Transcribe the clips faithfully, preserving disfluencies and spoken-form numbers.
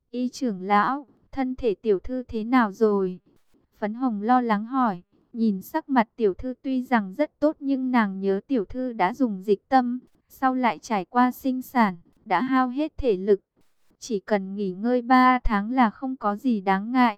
Y trưởng lão, thân thể tiểu thư thế nào rồi? Phấn Hồng lo lắng hỏi. Nhìn sắc mặt tiểu thư tuy rằng rất tốt nhưng nàng nhớ tiểu thư đã dùng dịch tâm, sau lại trải qua sinh sản, đã hao hết thể lực. Chỉ cần nghỉ ngơi ba tháng là không có gì đáng ngại.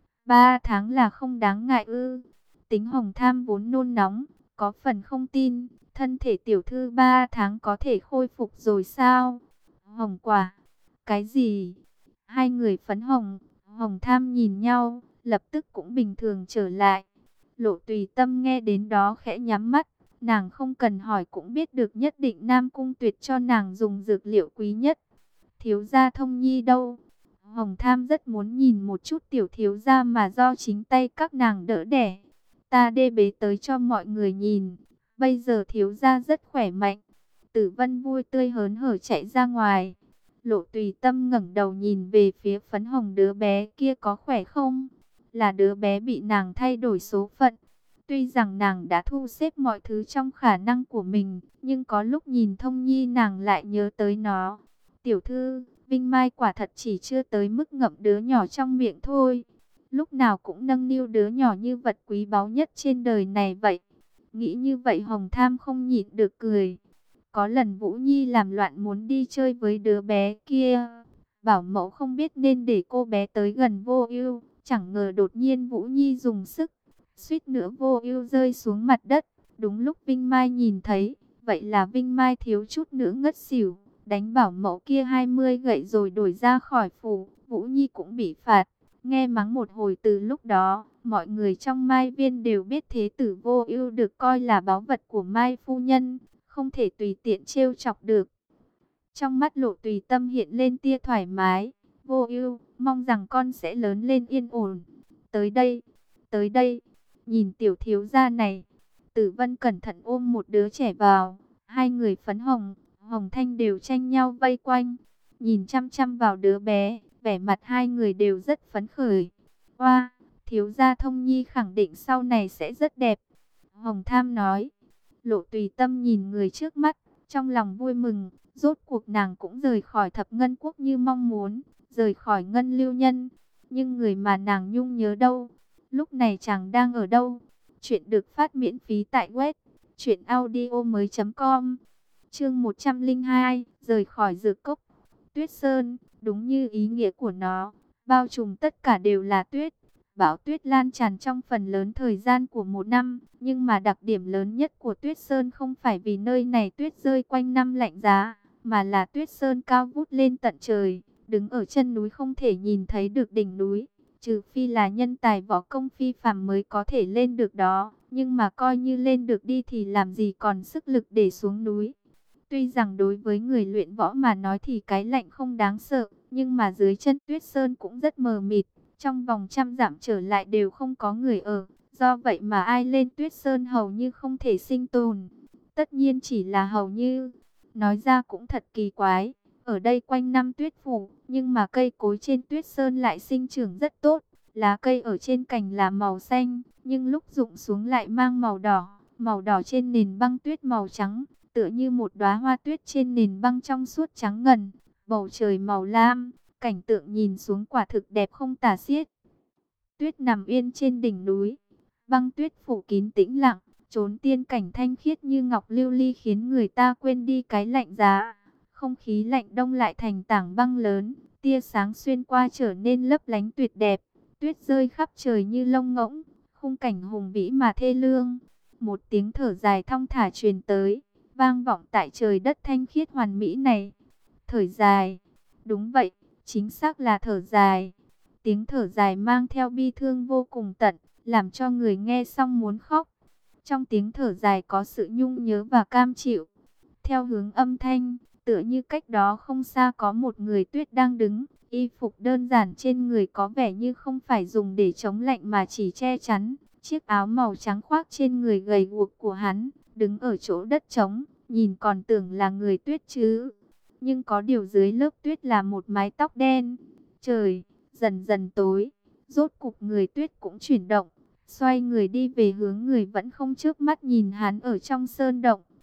Ba tháng là không đáng ngại ư? Tính Hồng Tham vốn nôn nóng, có phần không tin, thân thể tiểu thư ba tháng có thể khôi phục rồi sao? Hồng Quả, cái gì? Hai người Phấn Hồng, Hồng Tham nhìn nhau, lập tức cũng bình thường trở lại. Lộ Tùy Tâm nghe đến đó khẽ nhắm mắt, nàng không cần hỏi cũng biết được nhất định Nam Cung Tuyệt cho nàng dùng dược liệu quý nhất. Thiếu gia Thông Nhi đâu? Hồng Tham rất muốn nhìn một chút tiểu thiếu gia mà do chính tay các nàng đỡ đẻ. Ta đê bế tới cho mọi người nhìn, bây giờ thiếu gia rất khỏe mạnh. Tử Vân vui tươi hớn hở chạy ra ngoài. Lộ Tùy Tâm ngẩng đầu nhìn về phía Phấn Hồng, đứa bé kia có khỏe không? Là đứa bé bị nàng thay đổi số phận. Tuy rằng nàng đã thu xếp mọi thứ trong khả năng của mình, nhưng có lúc nhìn Thông Nhi nàng lại nhớ tới nó. Tiểu thư, Vinh Mai quả thật chỉ chưa tới mức ngậm đứa nhỏ trong miệng thôi. Lúc nào cũng nâng niu đứa nhỏ như vật quý báu nhất trên đời này vậy. Nghĩ như vậy Hồng Tham không nhịn được cười. Có lần Vũ Nhi làm loạn muốn đi chơi với đứa bé kia. Bảo mẫu không biết nên để cô bé tới gần Vô Ưu. Chẳng ngờ đột nhiên Vũ Nhi dùng sức, suýt nữa Vô Ưu rơi xuống mặt đất. Đúng lúc Vinh Mai nhìn thấy, vậy là Vinh Mai thiếu chút nữa ngất xỉu. Đánh bảo mẫu kia hai mươi gậy rồi đuổi ra khỏi phủ. Vũ Nhi cũng bị phạt. Nghe mắng một hồi, từ lúc đó, mọi người trong Mai Viên đều biết thế tử Vô Ưu được coi là báu vật của Mai phu nhân, không thể tùy tiện trêu chọc được. Trong mắt Lộ Tùy Tâm hiện lên tia thoải mái. Vô Ưu, mong rằng con sẽ lớn lên yên ổn. Tới đây, tới đây, nhìn tiểu thiếu gia này. Tử Vân cẩn thận ôm một đứa trẻ vào. Hai người Phấn Hồng, Hồng Thanh đều tranh nhau vây quanh, nhìn chăm chăm vào đứa bé. Vẻ mặt hai người đều rất phấn khởi. Oa, thiếu gia Thông Nhi khẳng định sau này sẽ rất đẹp. Hồng Tham nói. Lộ Tùy Tâm nhìn người trước mắt, trong lòng vui mừng. Rốt cuộc nàng cũng rời khỏi Thập Ngân Quốc như mong muốn, rời khỏi Ngân Lưu Nhân. Nhưng người mà nàng nhung nhớ đâu? Lúc này chàng đang ở đâu? Chuyện được phát miễn phí tại web truyện audio mới chấm com. Chương một trăm lẻ hai, rời khỏi Dược Cốc. Tuyết Sơn, đúng như ý nghĩa của nó, bao trùm tất cả đều là tuyết. Bão tuyết lan tràn trong phần lớn thời gian của một năm, nhưng mà đặc điểm lớn nhất của Tuyết Sơn không phải vì nơi này tuyết rơi quanh năm lạnh giá, mà là Tuyết Sơn cao vút lên tận trời, đứng ở chân núi không thể nhìn thấy được đỉnh núi, trừ phi là nhân tài võ công phi phàm mới có thể lên được đó, nhưng mà coi như lên được đi thì làm gì còn sức lực để xuống núi. Tuy rằng đối với người luyện võ mà nói thì cái lạnh không đáng sợ, nhưng mà dưới chân Tuyết Sơn cũng rất mờ mịt. Trong vòng trăm dặm trở lại đều không có người ở, do vậy mà ai lên Tuyết Sơn hầu như không thể sinh tồn. Tất nhiên chỉ là hầu như, nói ra cũng thật kỳ quái. Ở đây quanh năm tuyết phủ, nhưng mà cây cối trên Tuyết Sơn lại sinh trưởng rất tốt. Lá cây ở trên cành là màu xanh, nhưng lúc rụng xuống lại mang màu đỏ. Màu đỏ trên nền băng tuyết màu trắng, tựa như một đóa hoa tuyết trên nền băng trong suốt trắng ngần. Bầu trời màu lam, cảnh tượng nhìn xuống quả thực đẹp không tả xiết. Tuyết nằm yên trên đỉnh núi, băng tuyết phủ kín tĩnh lặng, chốn tiên cảnh thanh khiết như ngọc lưu ly khiến người ta quên đi cái lạnh giá. Không khí lạnh đông lại thành tảng băng lớn, tia sáng xuyên qua trở nên lấp lánh tuyệt đẹp. Tuyết rơi khắp trời như lông ngỗng, khung cảnh hùng vĩ mà thê lương. Một tiếng thở dài thong thả truyền tới, vang vọng tại trời đất thanh khiết hoàn mỹ này. Thở dài, đúng vậy, chính xác là thở dài. Tiếng thở dài mang theo bi thương vô cùng tận, làm cho người nghe xong muốn khóc. Trong tiếng thở dài có sự nhung nhớ và cam chịu. Theo hướng âm thanh, tựa như cách đó không xa có một người tuyết đang đứng. Y phục đơn giản trên người có vẻ như không phải dùng để chống lạnh mà chỉ che chắn. Chiếc áo màu trắng khoác trên người gầy guộc của hắn, đứng ở chỗ đất trống, nhìn còn tưởng là người tuyết chứ. Nhưng có điều dưới lớp tuyết là một mái tóc đen. Trời dần dần tối, rốt cục người tuyết cũng chuyển động, xoay người đi về hướng người vẫn không chớp mắt nhìn hắn ở trong sơn động.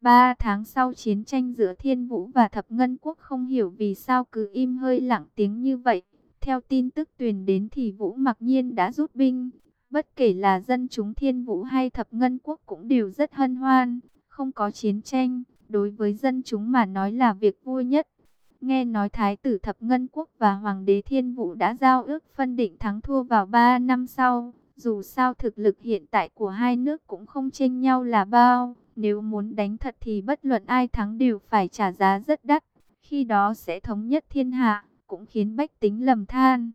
Ba tháng sau chiến tranh giữa Thiên Vũ và Thập Ngân Quốc không hiểu vì sao cứ im hơi lặng tiếng như vậy. Theo tin tức truyền đến thì Vũ mặc nhiên đã rút binh. Bất kể là dân chúng Thiên Vũ hay Thập Ngân Quốc cũng đều rất hân hoan. Không có chiến tranh, đối với dân chúng mà nói là việc vui nhất. Nghe nói Thái tử Thập Ngân Quốc và Hoàng đế Thiên Vũ đã giao ước phân định thắng thua vào ba năm sau. Dù sao thực lực hiện tại của hai nước cũng không chênh nhau là bao. Nếu muốn đánh thật thì bất luận ai thắng đều phải trả giá rất đắt. Khi đó sẽ thống nhất thiên hạ, cũng khiến bách tính lầm than.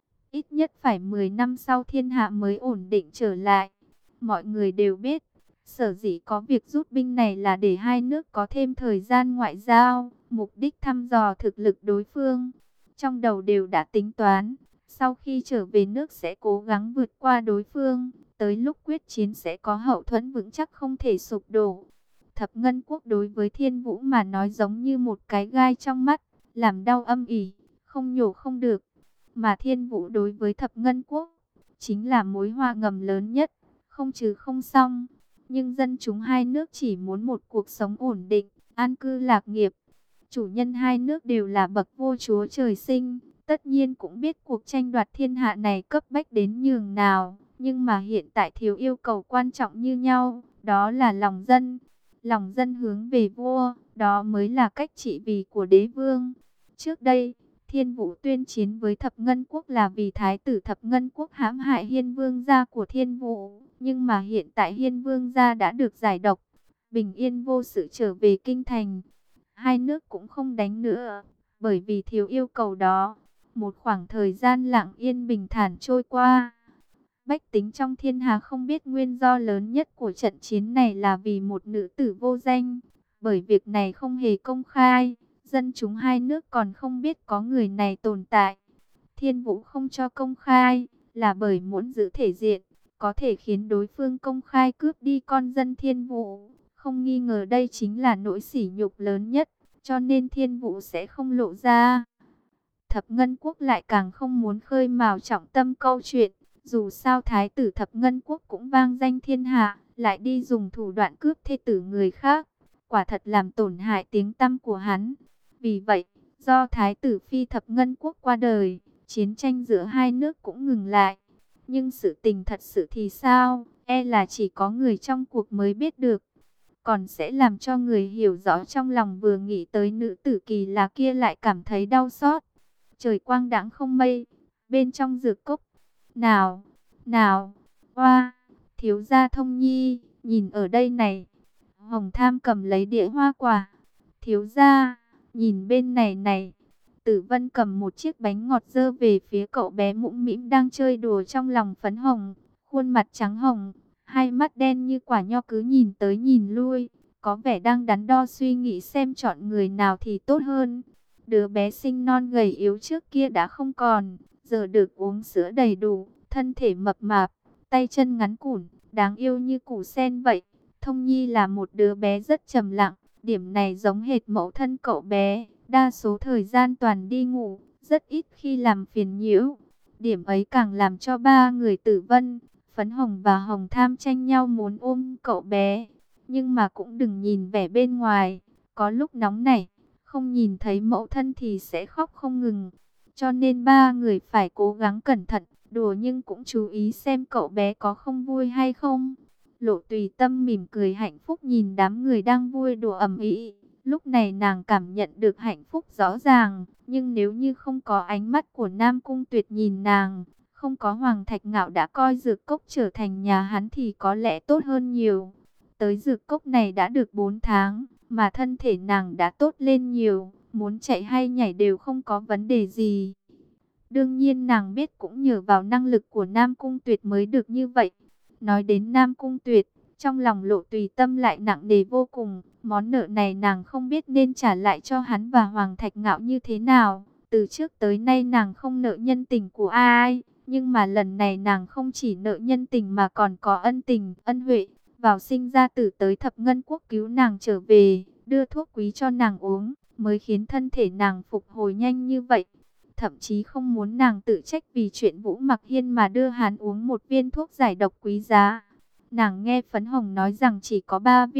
Ít nhất phải mười năm sau thiên hạ mới ổn định trở lại. Mọi người đều biết, sở dĩ có việc rút binh này là để hai nước có thêm thời gian ngoại giao, mục đích thăm dò thực lực đối phương. Trong đầu đều đã tính toán, sau khi trở về nước sẽ cố gắng vượt qua đối phương, tới lúc quyết chiến sẽ có hậu thuẫn vững chắc không thể sụp đổ. Thập Ngân Quốc đối với Thiên Vũ mà nói giống như một cái gai trong mắt, làm đau âm ỉ, không nhổ không được. Mà Thiên Vũ đối với Thập Ngân Quốc, chính là mối họa ngầm lớn nhất, không trừ không xong. Nhưng dân chúng hai nước chỉ muốn một cuộc sống ổn định, an cư lạc nghiệp. Chủ nhân hai nước đều là bậc vua chúa trời sinh, tất nhiên cũng biết cuộc tranh đoạt thiên hạ này cấp bách đến nhường nào. Nhưng mà hiện tại thiếu yêu cầu quan trọng như nhau, đó là lòng dân. Lòng dân hướng về vua, đó mới là cách trị vì của đế vương. Trước đây, Thiên Vũ tuyên chiến với Thập Ngân Quốc là vì Thái tử Thập Ngân Quốc hãm hại Hiên Vương gia của Thiên Vũ. Nhưng mà hiện tại Hiên Vương gia đã được giải độc, bình yên vô sự trở về kinh thành. Hai nước cũng không đánh nữa, bởi vì thiếu yêu cầu đó. Một khoảng thời gian lặng yên bình thản trôi qua. Bách tính trong thiên hà không biết nguyên do lớn nhất của trận chiến này là vì một nữ tử vô danh. Bởi việc này không hề công khai, dân chúng hai nước còn không biết có người này tồn tại. Thiên Vũ không cho công khai, là bởi muốn giữ thể diện, có thể khiến đối phương công khai cướp đi con dân Thiên Vũ. Không nghi ngờ đây chính là nỗi sỉ nhục lớn nhất, cho nên Thiên Vũ sẽ không lộ ra. Thập Ngân Quốc lại càng không muốn khơi mào trọng tâm câu chuyện. Dù sao Thái tử Thập Ngân Quốc cũng vang danh thiên hạ, lại đi dùng thủ đoạn cướp thê tử người khác. Quả thật làm tổn hại tiếng tăm của hắn. Vì vậy, do Thái tử Phi Thập Ngân Quốc qua đời, chiến tranh giữa hai nước cũng ngừng lại. Nhưng sự tình thật sự thì sao, e là chỉ có người trong cuộc mới biết được. Còn sẽ làm cho người hiểu rõ trong lòng vừa nghĩ tới nữ tử kỳ lạ kia lại cảm thấy đau xót. Trời quang đãng không mây, bên trong dược cốc. Nào, nào, hoa, thiếu gia Thông Nhi, nhìn ở đây này. Hồng Tham cầm lấy đĩa hoa quả. Thiếu gia, nhìn bên này này. Tử Vân cầm một chiếc bánh ngọt dơ về phía cậu bé mũm mĩm đang chơi đùa trong lòng phấn hồng. Khuôn mặt trắng hồng, hai mắt đen như quả nho cứ nhìn tới nhìn lui. Có vẻ đang đắn đo suy nghĩ xem chọn người nào thì tốt hơn. Đứa bé xinh non gầy yếu trước kia đã không còn, giờ được uống sữa đầy đủ, thân thể mập mạp, tay chân ngắn cũn, đáng yêu như củ sen vậy. Thông Nhi là một đứa bé rất trầm lặng, điểm này giống hệt mẫu thân cậu bé, đa số thời gian toàn đi ngủ, rất ít khi làm phiền nhiễu. Điểm ấy càng làm cho ba người Tử Vân, Phấn Hồng và Hồng Tham tranh nhau muốn ôm cậu bé. Nhưng mà cũng đừng nhìn vẻ bên ngoài, có lúc nóng nảy, không nhìn thấy mẫu thân thì sẽ khóc không ngừng. Cho nên ba người phải cố gắng cẩn thận, đùa nhưng cũng chú ý xem cậu bé có không vui hay không. Lộ Tùy Tâm mỉm cười hạnh phúc nhìn đám người đang vui đùa ầm ĩ. Lúc này nàng cảm nhận được hạnh phúc rõ ràng, nhưng nếu như không có ánh mắt của Nam Cung Tuyệt nhìn nàng, không có Hoàng Thạch Ngạo đã coi dược cốc trở thành nhà hắn thì có lẽ tốt hơn nhiều. Tới dược cốc này đã được bốn tháng, mà thân thể nàng đã tốt lên nhiều, muốn chạy hay nhảy đều không có vấn đề gì. Đương nhiên nàng biết cũng nhờ vào năng lực của Nam Cung Tuyệt mới được như vậy. Nói đến Nam Cung Tuyệt, trong lòng Lộ Tùy Tâm lại nặng nề vô cùng. Món nợ này nàng không biết nên trả lại cho hắn và Hoàng Thạch Ngạo như thế nào. Từ trước tới nay nàng không nợ nhân tình của ai, nhưng mà lần này nàng không chỉ nợ nhân tình mà còn có ân tình, ân huệ. Vào sinh ra tử tới Thập Ngân Quốc cứu nàng trở về, đưa thuốc quý cho nàng uống, mới khiến thân thể nàng phục hồi nhanh như vậy. Thậm chí không muốn nàng tự trách vì chuyện Vũ Mặc Hiên mà đưa hắn uống một viên thuốc giải độc quý giá. Nàng nghe Phấn Hồng nói rằng chỉ có ba viên,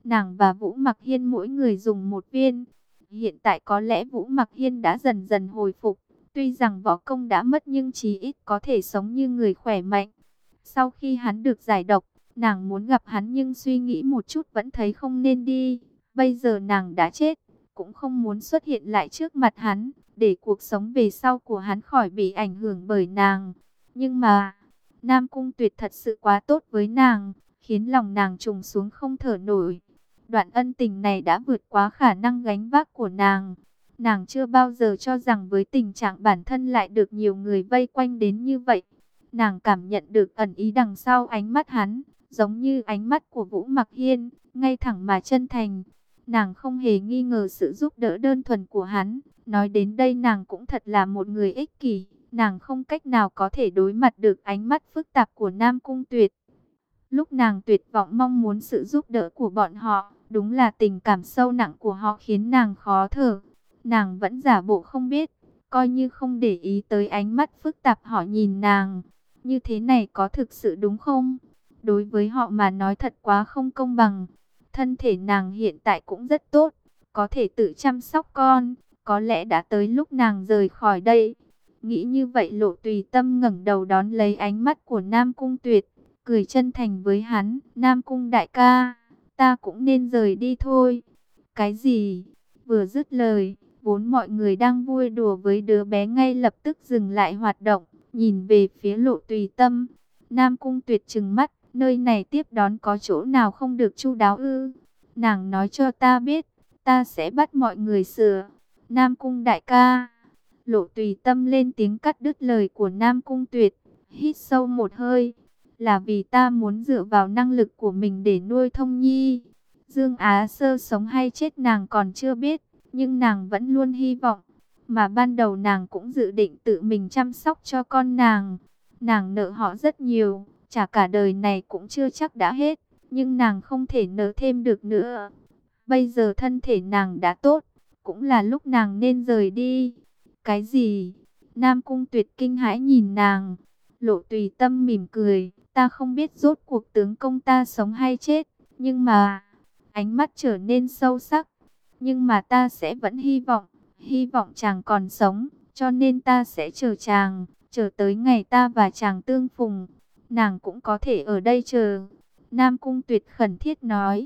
Nàng và Vũ Mặc Hiên mỗi người dùng một viên. Hiện tại có lẽ Vũ Mặc Hiên đã dần dần hồi phục. Tuy rằng võ công đã mất nhưng chí ít có thể sống như người khỏe mạnh. Sau khi hắn được giải độc, nàng muốn gặp hắn nhưng suy nghĩ một chút vẫn thấy không nên đi. Bây giờ nàng đã chết, cũng không muốn xuất hiện lại trước mặt hắn, để cuộc sống về sau của hắn khỏi bị ảnh hưởng bởi nàng. Nhưng mà, Nam Cung Tuyệt thật sự quá tốt với nàng, khiến lòng nàng trùng xuống không thở nổi. Đoạn ân tình này đã vượt quá khả năng gánh vác của nàng. Nàng chưa bao giờ cho rằng với tình trạng bản thân lại được nhiều người vây quanh đến như vậy. Nàng cảm nhận được ẩn ý đằng sau ánh mắt hắn, giống như ánh mắt của Vũ Mặc Hiên, ngay thẳng mà chân thành. Nàng không hề nghi ngờ sự giúp đỡ đơn thuần của hắn. Nói đến đây nàng cũng thật là một người ích kỷ. Nàng không cách nào có thể đối mặt được ánh mắt phức tạp của Nam Cung Tuyệt. Lúc nàng tuyệt vọng mong muốn sự giúp đỡ của bọn họ, đúng là tình cảm sâu nặng của họ khiến nàng khó thở. Nàng vẫn giả bộ không biết, coi như không để ý tới ánh mắt phức tạp họ nhìn nàng. Như thế này có thực sự đúng không? Đối với họ mà nói thật quá không công bằng. Thân thể nàng hiện tại cũng rất tốt, có thể tự chăm sóc con. Có lẽ đã tới lúc nàng rời khỏi đây. Nghĩ như vậy Lộ Tùy Tâm ngẩng đầu đón lấy ánh mắt của Nam Cung Tuyệt, cười chân thành với hắn. Nam Cung đại ca, ta cũng nên rời đi thôi. Cái gì? Vừa dứt lời, vốn mọi người đang vui đùa với đứa bé ngay lập tức dừng lại hoạt động, nhìn về phía Lộ Tùy Tâm. Nam Cung Tuyệt trừng mắt, nơi này tiếp đón có chỗ nào không được chu đáo ư? Nàng nói cho ta biết, ta sẽ bắt mọi người sửa. Nam Cung đại ca. Lộ Tùy Tâm lên tiếng cắt đứt lời của Nam Cung Tuyệt, hít sâu một hơi. Là vì ta muốn dựa vào năng lực của mình để nuôi Thông Nhi. Dương Á Sơ sống hay chết nàng còn chưa biết, nhưng nàng vẫn luôn hy vọng. Mà ban đầu nàng cũng dự định tự mình chăm sóc cho con nàng. Nàng nợ họ rất nhiều, trả cả đời này cũng chưa chắc đã hết, nhưng nàng không thể nợ thêm được nữa. Bây giờ thân thể nàng đã tốt, cũng là lúc nàng nên rời đi. Cái gì? Nam Cung Tuyệt kinh hãi nhìn nàng. Lộ Tùy Tâm mỉm cười, ta không biết rốt cuộc tướng công ta sống hay chết, nhưng mà... Ánh mắt trở nên sâu sắc. Nhưng mà ta sẽ vẫn hy vọng, hy vọng chàng còn sống, cho nên ta sẽ chờ chàng, chờ tới ngày ta và chàng tương phùng. Nàng cũng có thể ở đây chờ. Nam Cung Tuyệt khẩn thiết nói.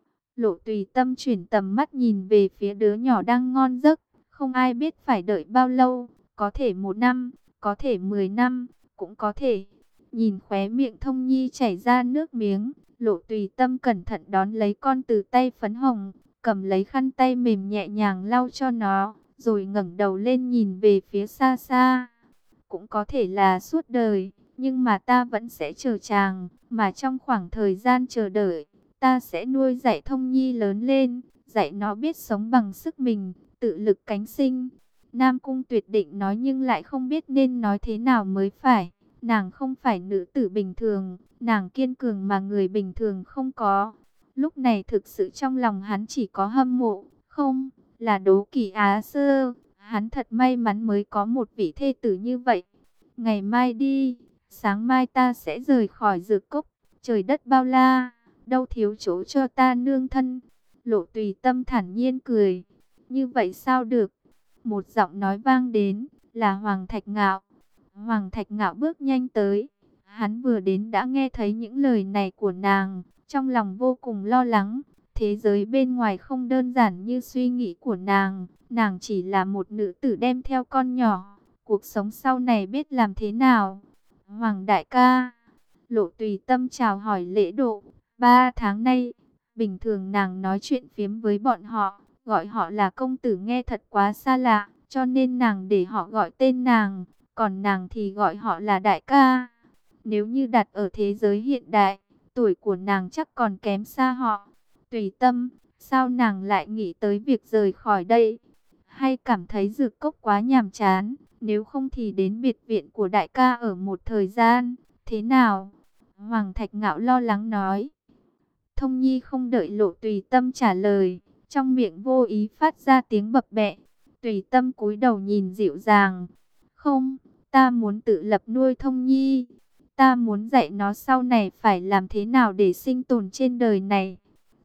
Lộ Tùy Tâm chuyển tầm mắt nhìn về phía đứa nhỏ đang ngon giấc. Không ai biết phải đợi bao lâu, có thể một năm, có thể mười năm, cũng có thể. Nhìn khóe miệng Thông Nhi chảy ra nước miếng, Lộ Tùy Tâm cẩn thận đón lấy con từ tay Phấn Hồng, cầm lấy khăn tay mềm nhẹ nhàng lau cho nó, rồi ngẩng đầu lên nhìn về phía xa xa. Cũng có thể là suốt đời, nhưng mà ta vẫn sẽ chờ chàng, mà trong khoảng thời gian chờ đợi, ta sẽ nuôi dạy Thông Nhi lớn lên, dạy nó biết sống bằng sức mình, tự lực cánh sinh. Nam Cung Tuyệt định nói nhưng lại không biết nên nói thế nào mới phải. Nàng không phải nữ tử bình thường, nàng kiên cường mà người bình thường không có. Lúc này thực sự trong lòng hắn chỉ có hâm mộ, không, là đố kỵ Á Sơ. Hắn thật may mắn mới có một vị thê tử như vậy. Ngày mai đi, sáng mai ta sẽ rời khỏi Dược Cốc, trời đất bao la, đâu thiếu chỗ cho ta nương thân. Lộ Tùy Tâm thản nhiên cười, như vậy sao được? Một giọng nói vang đến, là Hoàng Thạch Ngạo. Hoàng Thạch Ngạo bước nhanh tới. Hắn vừa đến đã nghe thấy những lời này của nàng, trong lòng vô cùng lo lắng. Thế giới bên ngoài không đơn giản như suy nghĩ của nàng. Nàng chỉ là một nữ tử đem theo con nhỏ. Cuộc sống sau này biết làm thế nào? Hoàng đại ca. Lộ Tùy Tâm chào hỏi lễ độ. Ba tháng nay, bình thường nàng nói chuyện phiếm với bọn họ, gọi họ là công tử nghe thật quá xa lạ, cho nên nàng để họ gọi tên nàng. Còn nàng thì gọi họ là đại ca. Nếu như đặt ở thế giới hiện đại, tuổi của nàng chắc còn kém xa họ. Tùy Tâm, sao nàng lại nghĩ tới việc rời khỏi đây? Hay cảm thấy Dược Cốc quá nhàm chán? Nếu không thì đến biệt viện của đại ca ở một thời gian. Thế nào? Hoàng Thạch Ngạo lo lắng nói. Thông Nhi không đợi Lộ Tùy Tâm trả lời, trong miệng vô ý phát ra tiếng bập bẹ. Tùy Tâm cúi đầu nhìn dịu dàng. Không, ta muốn tự lập nuôi Thông Nhi. Ta muốn dạy nó sau này phải làm thế nào để sinh tồn trên đời này.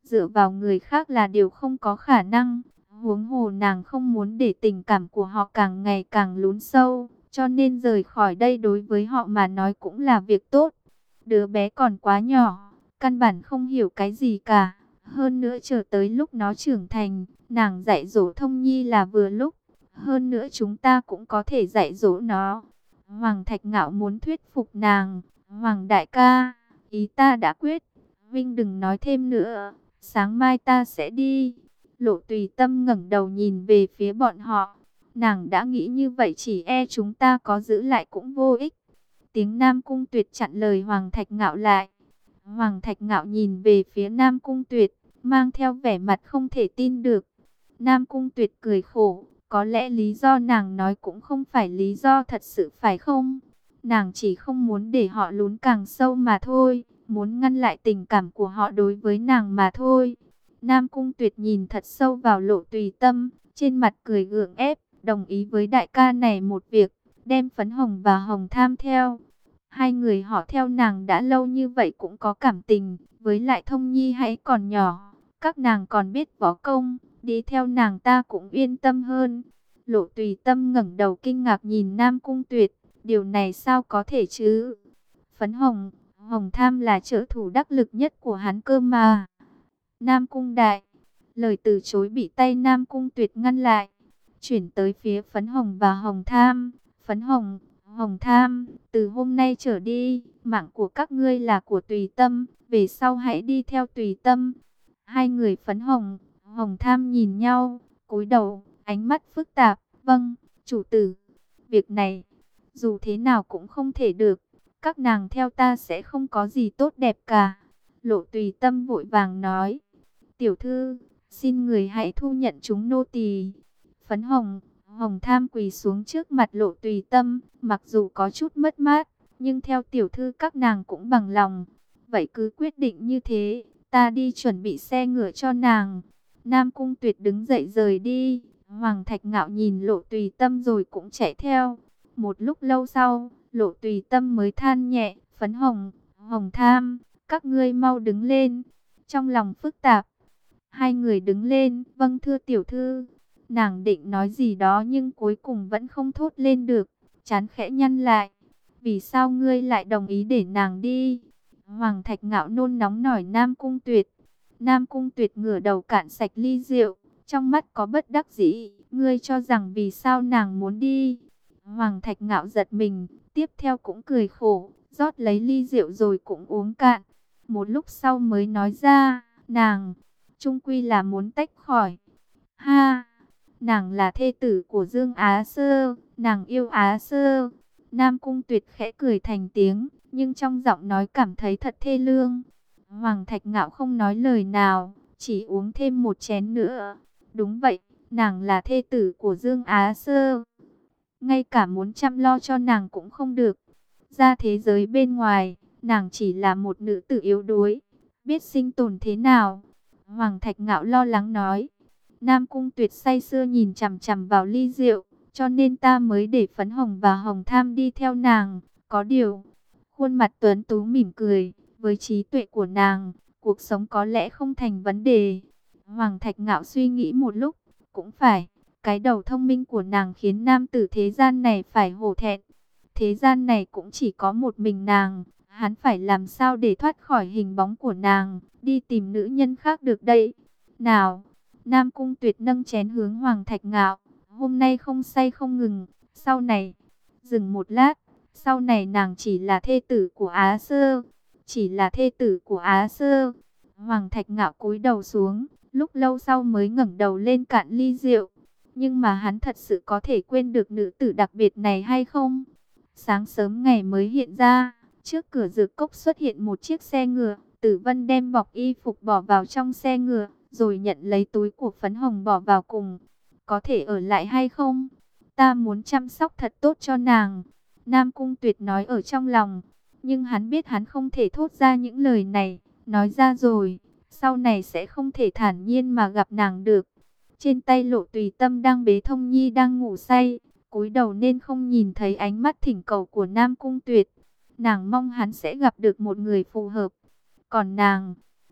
dựa vào người khác là điều không có khả năng. Huống hồ nàng không muốn để tình cảm của họ càng ngày càng lún sâu, cho nên rời khỏi đây đối với họ mà nói cũng là việc tốt. Đứa bé còn quá nhỏ, căn bản không hiểu cái gì cả. Hơn nữa chờ tới lúc nó trưởng thành, nàng dạy dỗ Thông Nhi là vừa lúc. Hơn nữa chúng ta cũng có thể dạy dỗ nó. Hoàng Thạch Ngạo muốn thuyết phục nàng. Hoàng đại ca, ý ta đã quyết. Vinh đừng nói thêm nữa. Sáng mai ta sẽ đi. Lộ Tùy Tâm ngẩng đầu nhìn về phía bọn họ. Nàng đã nghĩ như vậy chỉ e chúng ta có giữ lại cũng vô ích. Tiếng Nam Cung Tuyệt chặn lời Hoàng Thạch Ngạo lại. Hoàng Thạch Ngạo nhìn về phía Nam Cung Tuyệt, mang theo vẻ mặt không thể tin được. Nam Cung Tuyệt cười khổ, có lẽ lý do nàng nói cũng không phải lý do thật sự phải không? Nàng chỉ không muốn để họ lún càng sâu mà thôi, muốn ngăn lại tình cảm của họ đối với nàng mà thôi. Nam Cung Tuyệt nhìn thật sâu vào Lộ Tùy Tâm, trên mặt cười gượng ép, đồng ý với đại ca này một việc, đem Phấn Hồng và Hồng Tham theo. Hai người họ theo nàng đã lâu như vậy cũng có cảm tình, với lại Thông Nhi hãy còn nhỏ, các nàng còn biết võ công, đi theo nàng ta cũng yên tâm hơn. Lộ Tùy Tâm ngẩng đầu kinh ngạc nhìn Nam Cung Tuyệt, điều này sao có thể chứ? Phấn Hồng, Hồng Tham là trợ thủ đắc lực nhất của hắn cơ mà. Nam Cung đại, lời từ chối bị tay Nam Cung Tuyệt ngăn lại, chuyển tới phía Phấn Hồng và Hồng Tham. Phấn Hồng, Hồng Tham, từ hôm nay trở đi, mạng của các ngươi là của Tùy Tâm, về sau hãy đi theo Tùy Tâm. Hai người Phấn Hồng, Hồng Tham nhìn nhau, cúi đầu, ánh mắt phức tạp. Vâng, chủ tử, việc này, dù thế nào cũng không thể được, các nàng theo ta sẽ không có gì tốt đẹp cả. Lộ Tùy Tâm vội vàng nói, tiểu thư, xin người hãy thu nhận chúng nô tỳ. Phấn Hồng, Hồng Tham quỳ xuống trước mặt Lộ Tùy Tâm, mặc dù có chút mất mát, nhưng theo tiểu thư các nàng cũng bằng lòng. Vậy cứ quyết định như thế, ta đi chuẩn bị xe ngựa cho nàng. Nam Cung Tuyệt đứng dậy rời đi, Hoàng Thạch Ngạo nhìn Lộ Tùy Tâm rồi cũng chạy theo. Một lúc lâu sau, Lộ Tùy Tâm mới than nhẹ, Phấn Hồng, Hồng Tham, các ngươi mau đứng lên. Trong lòng phức tạp, hai người đứng lên, vâng thưa tiểu thư. Nàng định nói gì đó nhưng cuối cùng vẫn không thốt lên được, trán khẽ nhăn lại. Vì sao ngươi lại đồng ý để nàng đi? Hoàng Thạch Ngạo nôn nóng nổi Nam Cung Tuyệt. Nam Cung Tuyệt ngửa đầu cạn sạch ly rượu, trong mắt có bất đắc dĩ. Ngươi cho rằng vì sao nàng muốn đi? Hoàng Thạch Ngạo giật mình, tiếp theo cũng cười khổ, rót lấy ly rượu rồi cũng uống cạn. Một lúc sau mới nói ra, nàng, chung quy là muốn tách khỏi. Ha! Nàng là thê tử của Dương Á Sơ, nàng yêu Á Sơ. Nam Cung Tuyệt khẽ cười thành tiếng, nhưng trong giọng nói cảm thấy thật thê lương. Hoàng Thạch Ngạo không nói lời nào, chỉ uống thêm một chén nữa. Đúng vậy, nàng là thê tử của Dương Á Sơ. Ngay cả muốn chăm lo cho nàng cũng không được. Ra thế giới bên ngoài, nàng chỉ là một nữ tử yếu đuối, biết sinh tồn thế nào. Hoàng Thạch Ngạo lo lắng nói. Nam Cung Tuyệt say sưa nhìn chằm chằm vào ly rượu, cho nên ta mới để Phấn Hồng và Hồng Tham đi theo nàng. Có điều, khuôn mặt tuấn tú mỉm cười, với trí tuệ của nàng, cuộc sống có lẽ không thành vấn đề. Hoàng Thạch Ngạo suy nghĩ một lúc, cũng phải, cái đầu thông minh của nàng khiến nam tử thế gian này phải hổ thẹn. Thế gian này cũng chỉ có một mình nàng, hắn phải làm sao để thoát khỏi hình bóng của nàng, đi tìm nữ nhân khác được đây. Nào! Nam Cung Tuyệt nâng chén hướng Hoàng Thạch Ngạo, hôm nay không say không ngừng, sau này, dừng một lát, sau này nàng chỉ là thê tử của Á Sơ, chỉ là thê tử của Á Sơ. Hoàng Thạch Ngạo cúi đầu xuống, lúc lâu sau mới ngẩng đầu lên cạn ly rượu, nhưng mà hắn thật sự có thể quên được nữ tử đặc biệt này hay không? Sáng sớm ngày mới hiện ra, trước cửa dược cốc xuất hiện một chiếc xe ngựa, Tử Vân đem bọc y phục bỏ vào trong xe ngựa, rồi nhận lấy túi của Phấn Hồng bỏ vào cùng. Có thể ở lại hay không? Ta muốn chăm sóc thật tốt cho nàng. Nam Cung Tuyệt nói ở trong lòng. Nhưng hắn biết hắn không thể thốt ra những lời này. Nói ra rồi, sau này sẽ không thể thản nhiên mà gặp nàng được. Trên tay Lộ Tùy Tâm đang bế Thông Nhi đang ngủ say, cúi đầu nên không nhìn thấy ánh mắt thỉnh cầu của Nam Cung Tuyệt. Nàng mong hắn sẽ gặp được một người phù hợp. Còn nàng,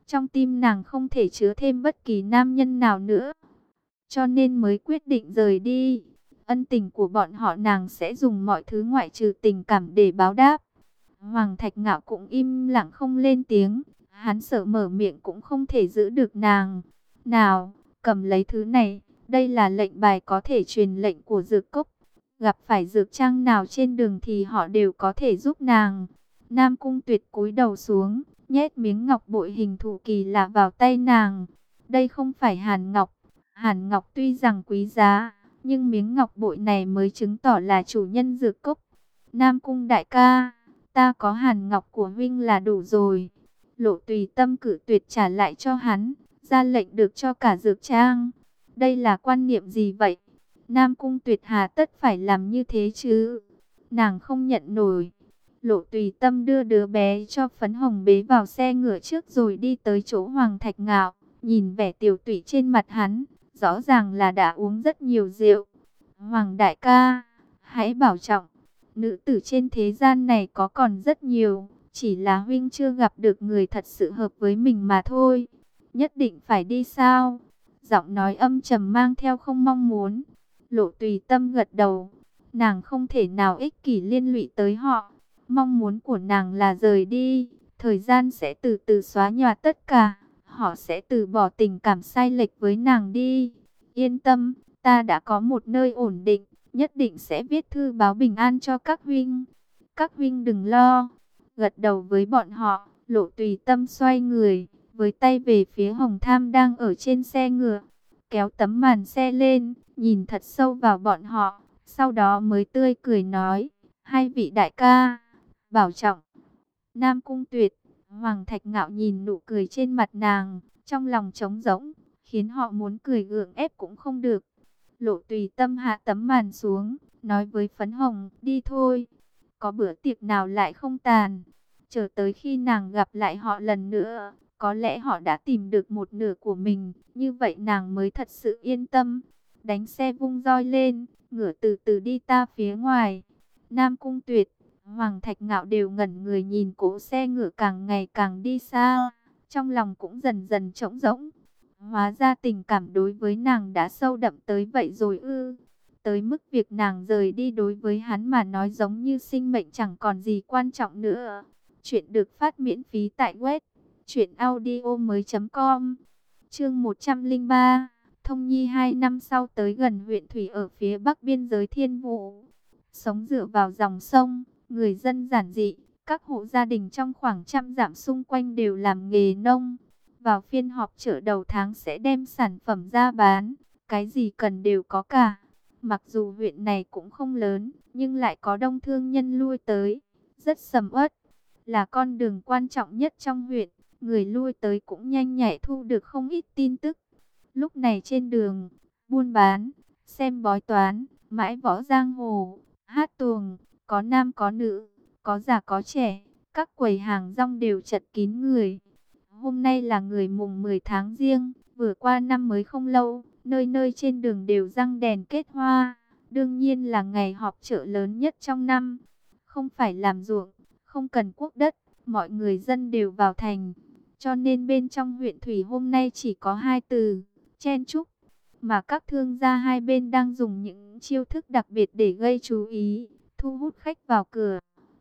Trong tim nàng không thể chứa thêm bất kỳ nam nhân nào nữa, cho nên mới quyết định rời đi. Ân tình của bọn họ nàng sẽ dùng mọi thứ ngoại trừ tình cảm để báo đáp. Hoàng Thạch Ngạo cũng im lặng không lên tiếng. Hắn sợ mở miệng cũng không thể giữ được nàng. Nào, cầm lấy thứ này. Đây là lệnh bài có thể truyền lệnh của dược cốc. Gặp phải dược trang nào trên đường thì họ đều có thể giúp nàng. Nam Cung Tuyệt cúi đầu xuống, nhét miếng ngọc bội hình thù kỳ lạ vào tay nàng. Đây không phải hàn ngọc. Hàn ngọc tuy rằng quý giá, nhưng miếng ngọc bội này mới chứng tỏ là chủ nhân dược cốc. Nam Cung đại ca, ta có hàn ngọc của huynh là đủ rồi. Lộ Tùy Tâm cử tuyệt trả lại cho hắn, ra lệnh được cho cả dược trang. Đây là quan niệm gì vậy? Nam Cung Tuyệt hà tất phải làm như thế chứ? Nàng không nhận nổi. Lộ Tùy Tâm đưa đứa bé cho Phấn Hồng bế vào xe ngựa trước rồi đi tới chỗ Hoàng Thạch Ngạo. Nhìn vẻ tiểu tụy trên mặt hắn, rõ ràng là đã uống rất nhiều rượu. Hoàng đại ca, hãy bảo trọng. Nữ tử trên thế gian này có còn rất nhiều, chỉ là huynh chưa gặp được người thật sự hợp với mình mà thôi. Nhất định phải đi sao? Giọng nói âm trầm mang theo không mong muốn. Lộ Tùy Tâm gật đầu. Nàng không thể nào ích kỷ liên lụy tới họ. Mong muốn của nàng là rời đi. Thời gian sẽ từ từ xóa nhòa tất cả. Họ sẽ từ bỏ tình cảm sai lệch với nàng đi. Yên tâm, ta đã có một nơi ổn định. Nhất định sẽ viết thư báo bình an cho các huynh. Các huynh đừng lo. Gật đầu với bọn họ, Lộ Tùy Tâm xoay người, với tay về phía Hồng Tham đang ở trên xe ngựa. Kéo tấm màn xe lên, nhìn thật sâu vào bọn họ. Sau đó mới tươi cười nói, hai vị đại ca, bảo trọng. Nam Cung Tuyệt, Hoàng Thạch Ngạo nhìn nụ cười trên mặt nàng, trong lòng trống rỗng, khiến họ muốn cười gượng ép cũng không được. Lộ Tùy Tâm hạ tấm màn xuống, nói với Phấn Hồng, đi thôi. Có bữa tiệc nào lại không tàn. Chờ tới khi nàng gặp lại họ lần nữa, có lẽ họ đã tìm được một nửa của mình. Như vậy nàng mới thật sự yên tâm. Đánh xe vung roi lên, ngựa từ từ đi ta phía ngoài. Nam Cung Tuyệt, Hoàng Thạch Ngạo đều ngẩn người nhìn cỗ xe ngựa càng ngày càng đi xa. Trong lòng cũng dần dần trống rỗng. Hóa ra tình cảm đối với nàng đã sâu đậm tới vậy rồi ư. Tới mức việc nàng rời đi đối với hắn mà nói giống như sinh mệnh chẳng còn gì quan trọng nữa. Chuyện được phát miễn phí tại web truyệnaudiomoi chấm com. Chương một trăm lẻ ba. Thông Nhi hai năm sau tới gần huyện Thủy ở phía bắc biên giới Thiên Vũ. Sống dựa vào dòng sông, người dân giản dị, các hộ gia đình trong khoảng trăm dặm xung quanh đều làm nghề nông. Vào phiên họp chợ đầu tháng sẽ đem sản phẩm ra bán, cái gì cần đều có cả. Mặc dù huyện này cũng không lớn, nhưng lại có đông thương nhân lui tới, rất sầm uất, là con đường quan trọng nhất trong huyện. Người lui tới cũng nhanh nhạy thu được không ít tin tức. Lúc này trên đường, buôn bán, xem bói toán, mãi võ giang hồ, hát tuồng, có nam có nữ, có già có trẻ, các quầy hàng rong đều chật kín người. Hôm nay là người mùng mười tháng Giêng, vừa qua năm mới không lâu, nơi nơi trên đường đều răng đèn kết hoa. Đương nhiên là ngày họp chợ lớn nhất trong năm. Không phải làm ruộng, không cần cuốc đất, mọi người dân đều vào thành. Cho nên bên trong huyện Thủy hôm nay chỉ có hai từ, chen chúc. Mà các thương gia hai bên đang dùng những chiêu thức đặc biệt để gây chú ý, thu hút khách vào cửa.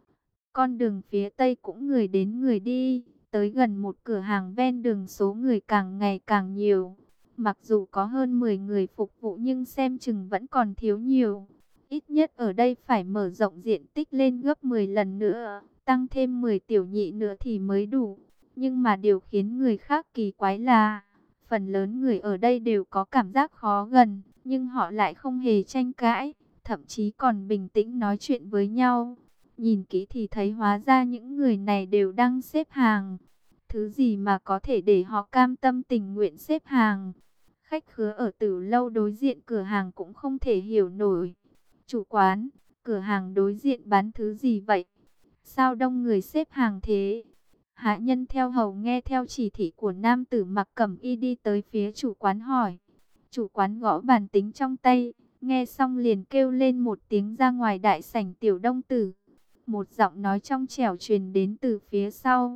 Con đường phía Tây cũng người đến người đi. Tới gần một cửa hàng ven đường số người càng ngày càng nhiều. Mặc dù có hơn mười người phục vụ nhưng xem chừng vẫn còn thiếu nhiều. Ít nhất ở đây phải mở rộng diện tích lên gấp mười lần nữa. Tăng thêm mười tiểu nhị nữa thì mới đủ. Nhưng mà điều khiến người khác kỳ quái là phần lớn người ở đây đều có cảm giác khó gần. Nhưng họ lại không hề tranh cãi. Thậm chí còn bình tĩnh nói chuyện với nhau. Nhìn kỹ thì thấy hóa ra những người này đều đang xếp hàng. Thứ gì mà có thể để họ cam tâm tình nguyện xếp hàng? Khách khứa ở Tử Lâu đối diện cửa hàng cũng không thể hiểu nổi. Chủ quán, cửa hàng đối diện bán thứ gì vậy? Sao đông người xếp hàng thế? Hạ nhân theo hầu nghe theo chỉ thị của nam tử mặc cẩm y đi tới phía chủ quán hỏi. Chủ quán gõ bàn tính trong tay, nghe xong liền kêu lên một tiếng ra ngoài đại sảnh. Tiểu Đông tử. Một giọng nói trong trẻo truyền đến từ phía sau.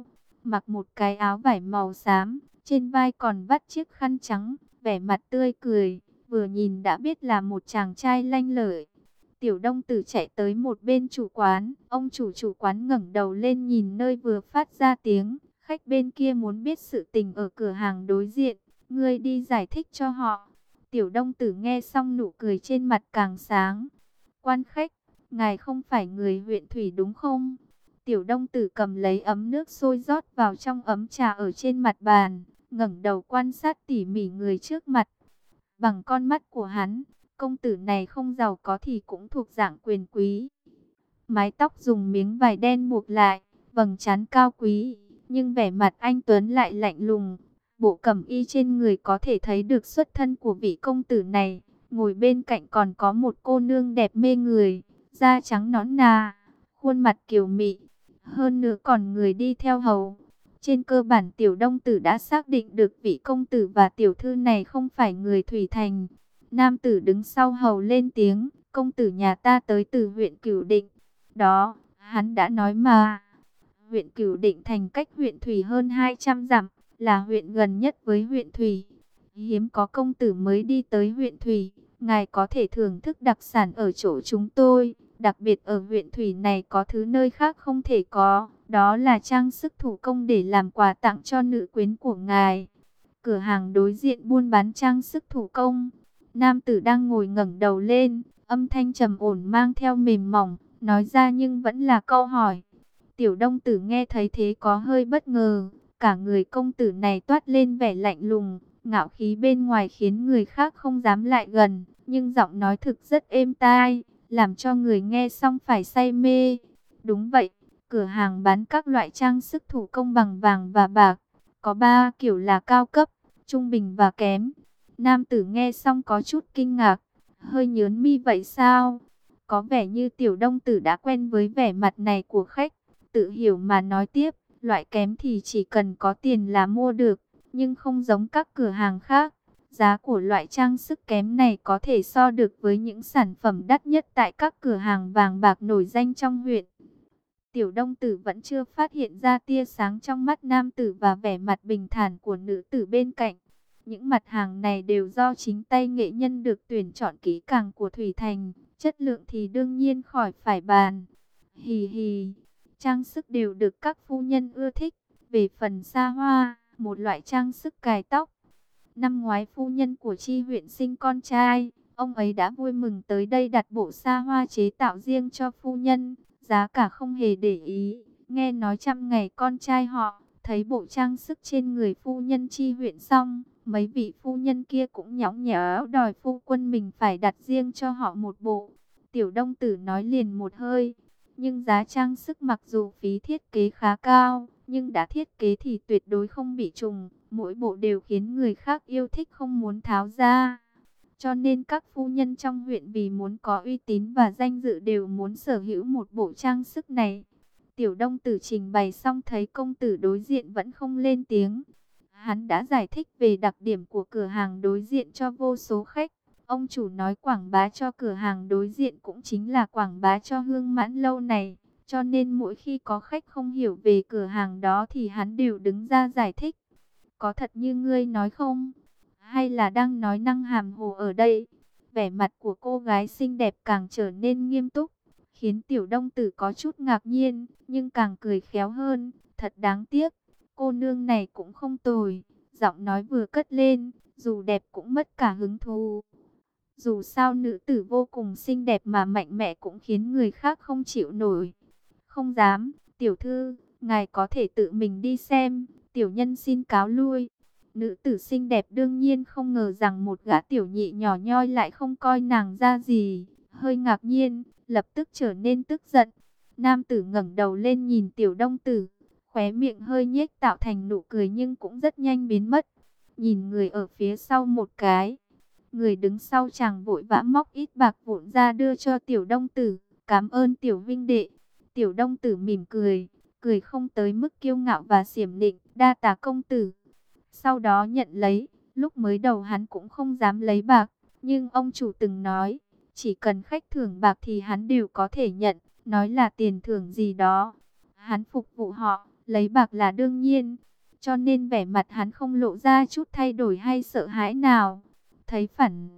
mặc một cái áo vải màu xám, trên vai còn vắt chiếc khăn trắng, vẻ mặt tươi cười, vừa nhìn đã biết là một chàng trai lanh lợi. Tiểu Đông Tử chạy tới một bên chủ quán, ông chủ chủ quán ngẩng đầu lên nhìn nơi vừa phát ra tiếng, khách bên kia muốn biết sự tình ở cửa hàng đối diện, ngươi đi giải thích cho họ. Tiểu Đông Tử nghe xong nụ cười trên mặt càng sáng. Quan khách, ngài không phải người huyện Thủy đúng không? Tiểu Đông Tử cầm lấy ấm nước sôi rót vào trong ấm trà ở trên mặt bàn, ngẩng đầu quan sát tỉ mỉ người trước mặt. Bằng con mắt của hắn, công tử này không giàu có thì cũng thuộc dạng quyền quý. Mái tóc dùng miếng vải đen buộc lại, vầng trán cao quý, nhưng vẻ mặt anh tuấn lại lạnh lùng. Bộ cẩm y trên người có thể thấy được xuất thân của vị công tử này. Ngồi bên cạnh còn có một cô nương đẹp mê người, da trắng nõn nà, khuôn mặt kiều mị, hơn nữa còn người đi theo hầu. Trên cơ bản Tiểu Đông Tử đã xác định được vị công tử và tiểu thư này không phải người Thủy Thành. Nam tử đứng sau hầu lên tiếng, công tử nhà ta tới từ huyện Cửu Định. Đó, hắn đã nói mà. Huyện Cửu Định thành cách huyện Thủy hơn hai trăm dặm, là huyện gần nhất với huyện Thủy. Hiếm có công tử mới đi tới huyện Thủy, ngài có thể thưởng thức đặc sản ở chỗ chúng tôi. Đặc biệt ở huyện Thủy này có thứ nơi khác không thể có, đó là trang sức thủ công để làm quà tặng cho nữ quyến của ngài. Cửa hàng đối diện buôn bán trang sức thủ công. Nam tử đang ngồi ngẩng đầu lên, âm thanh trầm ổn mang theo mềm mỏng, nói ra nhưng vẫn là câu hỏi. Tiểu Đông Tử nghe thấy thế có hơi bất ngờ, cả người công tử này toát lên vẻ lạnh lùng, ngạo khí bên ngoài khiến người khác không dám lại gần, nhưng giọng nói thực rất êm tai, làm cho người nghe xong phải say mê. Đúng vậy, cửa hàng bán các loại trang sức thủ công bằng vàng và bạc, có ba kiểu là cao cấp, trung bình và kém. Nam tử nghe xong có chút kinh ngạc, hơi nhớn mi vậy sao? Có vẻ như Tiểu Đông Tử đã quen với vẻ mặt này của khách, tự hiểu mà nói tiếp, loại kém thì chỉ cần có tiền là mua được, nhưng không giống các cửa hàng khác. Giá của loại trang sức kém này có thể so được với những sản phẩm đắt nhất tại các cửa hàng vàng bạc nổi danh trong huyện. Tiểu Đông Tử vẫn chưa phát hiện ra tia sáng trong mắt nam tử và vẻ mặt bình thản của nữ tử bên cạnh. Những mặt hàng này đều do chính tay nghệ nhân được tuyển chọn kỹ càng của Thủy Thành, chất lượng thì đương nhiên khỏi phải bàn. Hì hì, trang sức đều được các phu nhân ưa thích. Về phần xa hoa, một loại trang sức cài tóc. Năm ngoái phu nhân của Chi huyện sinh con trai, ông ấy đã vui mừng tới đây đặt bộ xa hoa chế tạo riêng cho phu nhân, giá cả không hề để ý. Nghe nói trăm ngày con trai họ, thấy bộ trang sức trên người phu nhân Chi huyện xong, mấy vị phu nhân kia cũng nhõng nhẽo đòi phu quân mình phải đặt riêng cho họ một bộ. Tiểu Đông Tử nói liền một hơi, nhưng giá trang sức mặc dù phí thiết kế khá cao, nhưng đã thiết kế thì tuyệt đối không bị trùng, mỗi bộ đều khiến người khác yêu thích không muốn tháo ra. Cho nên các phu nhân trong huyện vì muốn có uy tín và danh dự đều muốn sở hữu một bộ trang sức này. Tiểu Đông Tử trình bày xong thấy công tử đối diện vẫn không lên tiếng. Hắn đã giải thích về đặc điểm của cửa hàng đối diện cho vô số khách. Ông chủ nói quảng bá cho cửa hàng đối diện cũng chính là quảng bá cho Hương Mãn lâu này. Cho nên mỗi khi có khách không hiểu về cửa hàng đó thì hắn đều đứng ra giải thích. Có thật như ngươi nói không? Hay là đang nói năng hàm hồ ở đây? Vẻ mặt của cô gái xinh đẹp càng trở nên nghiêm túc, khiến Tiểu Đông Tử có chút ngạc nhiên, nhưng càng cười khéo hơn. Thật đáng tiếc, cô nương này cũng không tồi. Giọng nói vừa cất lên, dù đẹp cũng mất cả hứng thú. Dù sao nữ tử vô cùng xinh đẹp mà mạnh mẽ cũng khiến người khác không chịu nổi. Không dám, tiểu thư, ngài có thể tự mình đi xem, tiểu nhân xin cáo lui. Nữ tử xinh đẹp đương nhiên không ngờ rằng một gã tiểu nhị nhỏ nhoi lại không coi nàng ra gì, hơi ngạc nhiên, lập tức trở nên tức giận. Nam tử ngẩng đầu lên nhìn Tiểu Đông Tử, khóe miệng hơi nhếch tạo thành nụ cười nhưng cũng rất nhanh biến mất. Nhìn người ở phía sau một cái, người đứng sau chàng vội vã móc ít bạc vụn ra đưa cho Tiểu Đông Tử, cảm ơn Tiểu huynh đệ. Tiểu Đông Tử mỉm cười, cười không tới mức kiêu ngạo và xiểm nịnh, đa tạ công tử. Sau đó nhận lấy, lúc mới đầu hắn cũng không dám lấy bạc, nhưng ông chủ từng nói, chỉ cần khách thưởng bạc thì hắn đều có thể nhận, nói là tiền thưởng gì đó. Hắn phục vụ họ, lấy bạc là đương nhiên, cho nên vẻ mặt hắn không lộ ra chút thay đổi hay sợ hãi nào. Thấy phản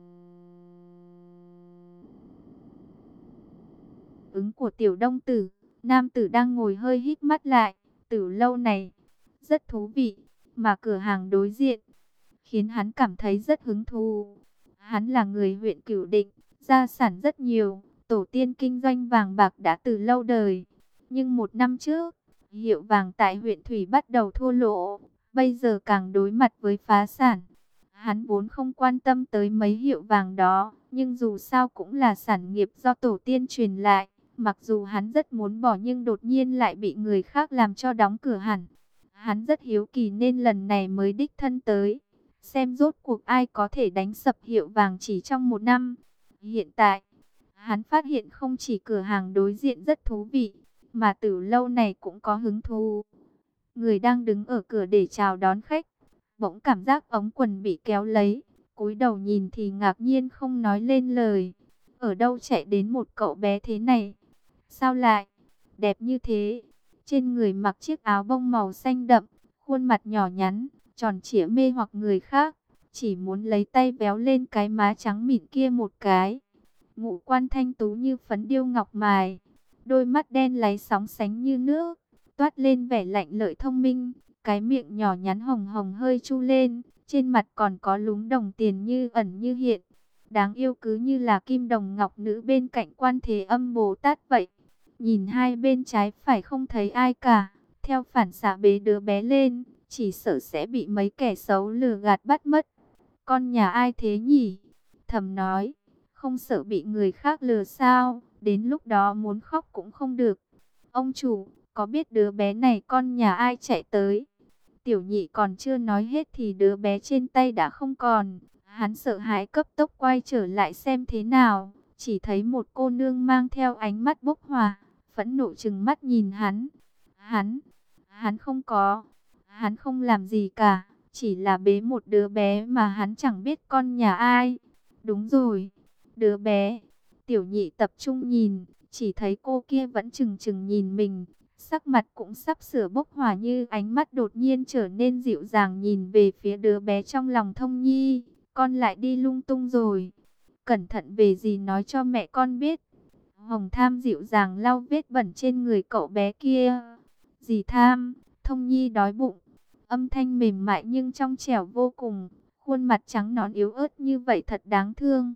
ứng của Tiểu Đông Tử, nam tử đang ngồi hơi híp mắt lại. Tử lâu này rất thú vị, mà cửa hàng đối diện khiến hắn cảm thấy rất hứng thú. Hắn là người huyện Cửu Định, gia sản rất nhiều, tổ tiên kinh doanh vàng bạc đã từ lâu đời. Nhưng một năm trước, hiệu vàng tại huyện Thủy bắt đầu thua lỗ, bây giờ càng đối mặt với phá sản. Hắn vốn không quan tâm tới mấy hiệu vàng đó, nhưng dù sao cũng là sản nghiệp do tổ tiên truyền lại. Mặc dù hắn rất muốn bỏ nhưng đột nhiên lại bị người khác làm cho đóng cửa hẳn. Hắn rất hiếu kỳ nên lần này mới đích thân tới, xem rốt cuộc ai có thể đánh sập hiệu vàng chỉ trong một năm. Hiện tại, hắn phát hiện không chỉ cửa hàng đối diện rất thú vị, mà Tử lâu này cũng có hứng thú. Người đang đứng ở cửa để chào đón khách, bỗng cảm giác ống quần bị kéo lấy, cúi đầu nhìn thì ngạc nhiên không nói lên lời. Ở đâu chạy đến một cậu bé thế này? Sao lại đẹp như thế? Trên người mặc chiếc áo bông màu xanh đậm, khuôn mặt nhỏ nhắn, tròn trịa mê hoặc người khác, chỉ muốn lấy tay véo lên cái má trắng mịn kia một cái. Ngũ quan thanh tú như phấn điêu ngọc mài, đôi mắt đen láy sóng sánh như nước, toát lên vẻ lạnh lợi thông minh. Cái miệng nhỏ nhắn hồng hồng hơi chu lên, trên mặt còn có lúm đồng tiền như ẩn như hiện. Đáng yêu cứ như là kim đồng ngọc nữ bên cạnh Quan Thế Âm Bồ Tát vậy. Nhìn hai bên trái phải không thấy ai cả, theo phản xạ bế đứa bé lên, chỉ sợ sẽ bị mấy kẻ xấu lừa gạt bắt mất. Con nhà ai thế nhỉ? Thầm nói, không sợ bị người khác lừa sao? Đến lúc đó muốn khóc cũng không được. Ông chủ, có biết đứa bé này con nhà ai chạy tới? Tiểu nhị còn chưa nói hết thì đứa bé trên tay đã không còn. Hắn sợ hãi cấp tốc quay trở lại xem thế nào. Chỉ thấy một cô nương mang theo ánh mắt bốc hỏa, phẫn nộ trừng mắt nhìn hắn. Hắn, hắn không có, hắn không làm gì cả, chỉ là bế một đứa bé mà hắn chẳng biết con nhà ai. Đúng rồi, đứa bé. Tiểu nhị tập trung nhìn, chỉ thấy cô kia vẫn chừng chừng nhìn mình, sắc mặt cũng sắp sửa bốc hỏa, như ánh mắt đột nhiên trở nên dịu dàng nhìn về phía đứa bé trong lòng Thông Nhi. Con lại đi lung tung rồi, cẩn thận về gì nói cho mẹ con biết. Hồng Tham dịu dàng lau vết bẩn trên người cậu bé kia. Dì Tham, Thông Nhi đói bụng. Âm thanh mềm mại nhưng trong trẻo vô cùng, khuôn mặt trắng nõn yếu ớt như vậy thật đáng thương.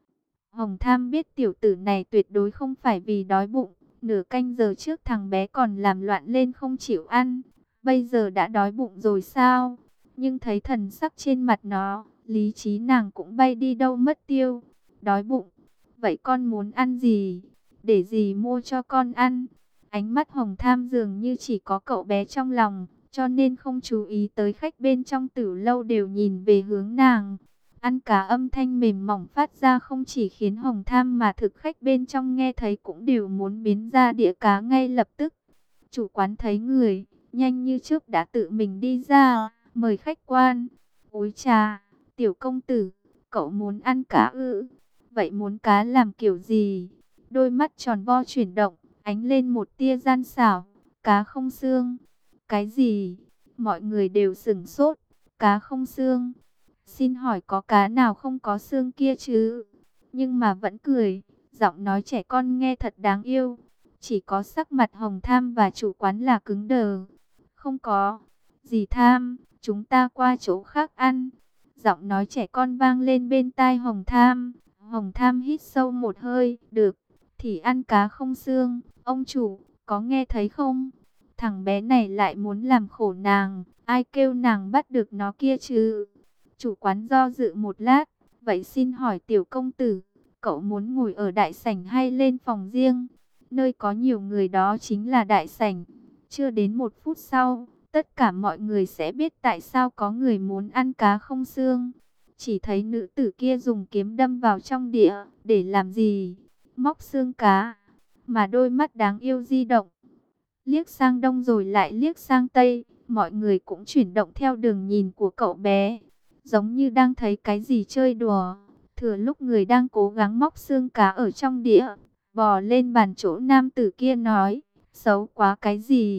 Hồng Tham biết tiểu tử này tuyệt đối không phải vì đói bụng. Nửa canh giờ trước thằng bé còn làm loạn lên không chịu ăn, bây giờ đã đói bụng rồi sao? Nhưng thấy thần sắc trên mặt nó, lý trí nàng cũng bay đi đâu mất tiêu. Đói bụng, vậy con muốn ăn gì? Để dì mua cho con ăn. Ánh mắt Hồng Tham dường như chỉ có cậu bé trong lòng, cho nên không chú ý tới khách bên trong Tử lâu đều nhìn về hướng nàng. Ăn cá âm thanh mềm mỏng phát ra không chỉ khiến Hồng Tham mà thực khách bên trong nghe thấy cũng đều muốn biến ra đĩa cá ngay lập tức. Chủ quán thấy người, nhanh như trước đã tự mình đi ra, mời khách quan. Ôi chà, tiểu công tử, cậu muốn ăn cá ư? Vậy muốn cá làm kiểu gì? Đôi mắt tròn vo chuyển động, ánh lên một tia gian xảo. Cá không xương. Cái gì? Mọi người đều sửng sốt. Cá không xương. Xin hỏi có cá nào không có xương kia chứ? Nhưng mà vẫn cười, giọng nói trẻ con nghe thật đáng yêu. Chỉ có sắc mặt Hồng Tham và chủ quán là cứng đờ. Không có. Dì Tham, chúng ta qua chỗ khác ăn. Giọng nói trẻ con vang lên bên tai Hồng Tham. Hồng Tham hít sâu một hơi. Được, thì ăn cá không xương. Ông chủ, có nghe thấy không? Thằng bé này lại muốn làm khổ nàng. Ai kêu nàng bắt được nó kia chứ? Chủ quán do dự một lát. Vậy xin hỏi tiểu công tử, cậu muốn ngồi ở đại sảnh hay lên phòng riêng? Nơi có nhiều người đó chính là đại sảnh. Chưa đến một phút sau, tất cả mọi người sẽ biết tại sao có người muốn ăn cá không xương. Chỉ thấy nữ tử kia dùng kiếm đâm vào trong đĩa. Để làm gì? Móc xương cá. Mà đôi mắt đáng yêu di động, liếc sang đông rồi lại liếc sang tây. Mọi người cũng chuyển động theo đường nhìn của cậu bé, giống như đang thấy cái gì chơi đùa. Thừa lúc người đang cố gắng móc xương cá ở trong đĩa, bò lên bàn chỗ nam tử kia nói, xấu quá cái gì?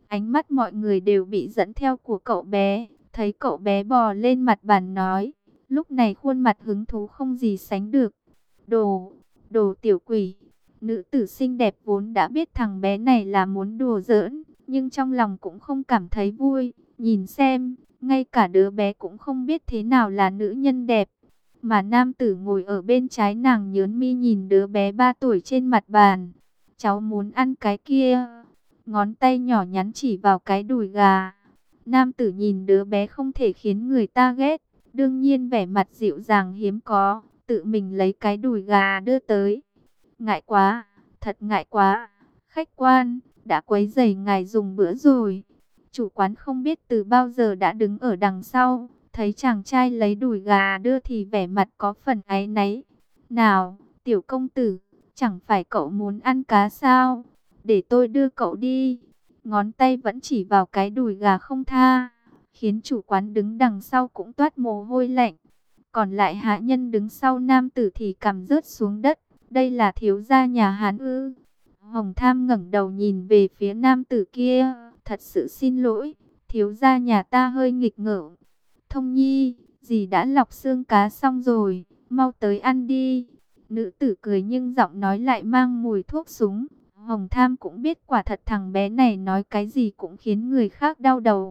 Ánh mắt mọi người đều bị dẫn theo của cậu bé. Thấy cậu bé bò lên mặt bàn nói. Lúc này khuôn mặt hứng thú không gì sánh được. Đồ, đồ tiểu quỷ. Nữ tử xinh đẹp vốn đã biết thằng bé này là muốn đùa giỡn, nhưng trong lòng cũng không cảm thấy vui. Nhìn xem, ngay cả đứa bé cũng không biết thế nào là nữ nhân đẹp. Mà nam tử ngồi ở bên trái nàng nhớn mi nhìn đứa bé ba tuổi trên mặt bàn. Cháu muốn ăn cái kia. Ngón tay nhỏ nhắn chỉ vào cái đùi gà. Nam tử nhìn đứa bé không thể khiến người ta ghét. Đương nhiên vẻ mặt dịu dàng hiếm có, tự mình lấy cái đùi gà đưa tới. Ngại quá, thật ngại quá. Khách quan, đã quấy rầy ngài dùng bữa rồi. Chủ quán không biết từ bao giờ đã đứng ở đằng sau. Thấy chàng trai lấy đùi gà đưa thì vẻ mặt có phần áy náy. Nào, tiểu công tử, chẳng phải cậu muốn ăn cá sao? Để tôi đưa cậu đi. Ngón tay vẫn chỉ vào cái đùi gà không tha, khiến chủ quán đứng đằng sau cũng toát mồ hôi lạnh. Còn lại hạ nhân đứng sau nam tử thì cằm rớt xuống đất. Đây là thiếu gia nhà Hán ư? Hồng Tham ngẩng đầu nhìn về phía nam tử kia. Thật sự xin lỗi, thiếu gia nhà ta hơi nghịch ngợm. Thông Nhi, dì đã lọc xương cá xong rồi, mau tới ăn đi. Nữ tử cười nhưng giọng nói lại mang mùi thuốc súng. Hồng Tham cũng biết quả thật thằng bé này nói cái gì cũng khiến người khác đau đầu.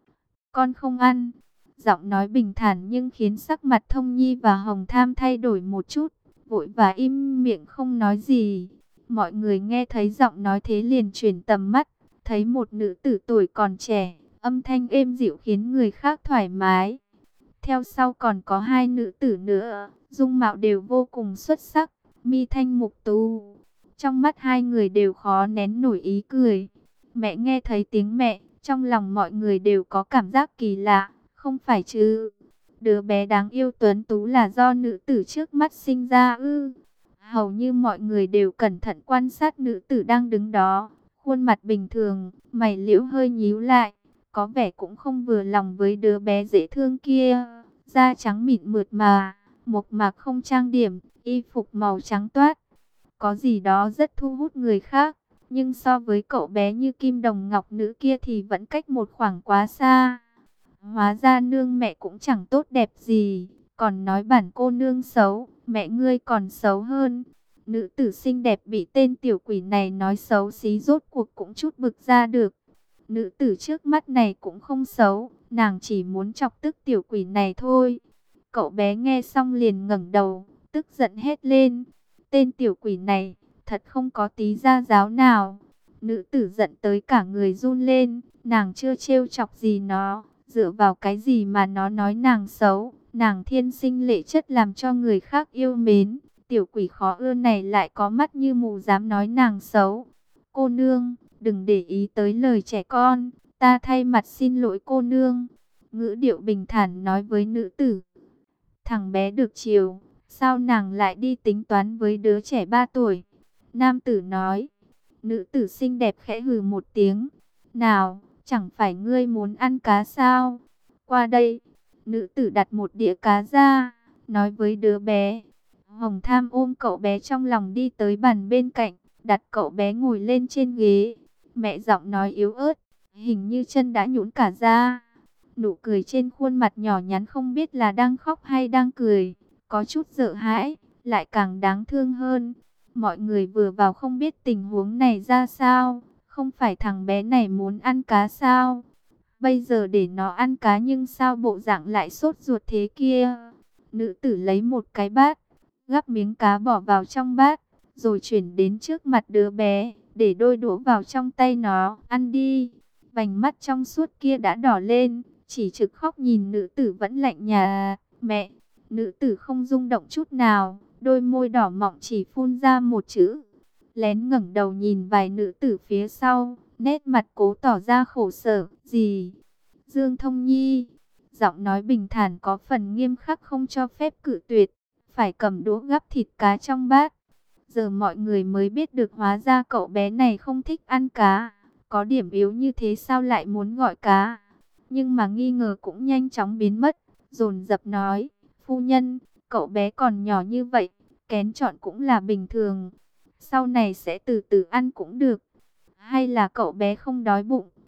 Con không ăn. Giọng nói bình thản nhưng khiến sắc mặt Thông Nhi và Hồng Tham thay đổi một chút. Vội và im miệng không nói gì. Mọi người nghe thấy giọng nói thế liền chuyển tầm mắt. Thấy một nữ tử tuổi còn trẻ, âm thanh êm dịu khiến người khác thoải mái. Theo sau còn có hai nữ tử nữa, dung mạo đều vô cùng xuất sắc, mi thanh mục tú. Trong mắt hai người đều khó nén nổi ý cười. Mẹ nghe thấy tiếng mẹ, trong lòng mọi người đều có cảm giác kỳ lạ, không phải chứ? Đứa bé đáng yêu tuấn tú là do nữ tử trước mắt sinh ra ư? Hầu như mọi người đều cẩn thận quan sát nữ tử đang đứng đó. Khuôn mặt bình thường, mày liễu hơi nhíu lại, có vẻ cũng không vừa lòng với đứa bé dễ thương kia. Da trắng mịn mượt mà, mộc mạc không trang điểm, y phục màu trắng toát. Có gì đó rất thu hút người khác, nhưng so với cậu bé như kim đồng ngọc nữ kia thì vẫn cách một khoảng quá xa. Hóa ra nương mẹ cũng chẳng tốt đẹp gì, còn nói bản cô nương xấu, mẹ ngươi còn xấu hơn. Nữ tử xinh đẹp bị tên tiểu quỷ này nói xấu xí rốt cuộc cũng chút bực ra được. Nữ tử trước mắt này cũng không xấu, nàng chỉ muốn chọc tức tiểu quỷ này thôi. Cậu bé nghe xong liền ngẩng đầu, tức giận hét lên. Tên tiểu quỷ này, thật không có tí gia giáo nào. Nữ tử giận tới cả người run lên, nàng chưa trêu chọc gì nó, dựa vào cái gì mà nó nói nàng xấu. Nàng thiên sinh lệ chất làm cho người khác yêu mến. Tiểu quỷ khó ưa này lại có mắt như mù dám nói nàng xấu. Cô nương, đừng để ý tới lời trẻ con, ta thay mặt xin lỗi cô nương. Ngữ điệu bình thản nói với nữ tử. Thằng bé được chiều, sao nàng lại đi tính toán với đứa trẻ ba tuổi? Nam tử nói. Nữ tử xinh đẹp khẽ hừ một tiếng. Nào, chẳng phải ngươi muốn ăn cá sao? Qua đây. Nữ tử đặt một đĩa cá ra, nói với đứa bé. Hồng Tham ôm cậu bé trong lòng đi tới bàn bên cạnh, đặt cậu bé ngồi lên trên ghế. Mẹ giọng nói yếu ớt, hình như chân đã nhũn cả ra. Nụ cười trên khuôn mặt nhỏ nhắn không biết là đang khóc hay đang cười, có chút sợ hãi, lại càng đáng thương hơn. Mọi người vừa vào không biết tình huống này ra sao, không phải thằng bé này muốn ăn cá sao? Bây giờ để nó ăn cá nhưng sao bộ dạng lại sốt ruột thế kia? Nữ tử lấy một cái bát, gắp miếng cá bỏ vào trong bát, rồi chuyển đến trước mặt đứa bé, để đôi đũa vào trong tay nó, ăn đi. Vành mắt trong suốt kia đã đỏ lên, chỉ trực khóc nhìn nữ tử vẫn lạnh nhà. Mẹ, nữ tử không rung động chút nào, đôi môi đỏ mọng chỉ phun ra một chữ. Lén ngẩng đầu nhìn vài nữ tử phía sau, nét mặt cố tỏ ra khổ sở. Gì? Dương Thông Nhi. Giọng nói bình thản có phần nghiêm khắc không cho phép cự tuyệt. Phải cầm đũa gắp thịt cá trong bát. Giờ mọi người mới biết được hóa ra cậu bé này không thích ăn cá. Có điểm yếu như thế sao lại muốn gọi cá? Nhưng mà nghi ngờ cũng nhanh chóng biến mất. Dồn dập nói, phu nhân, cậu bé còn nhỏ như vậy, kén chọn cũng là bình thường. Sau này sẽ từ từ ăn cũng được. Hay là cậu bé không đói bụng?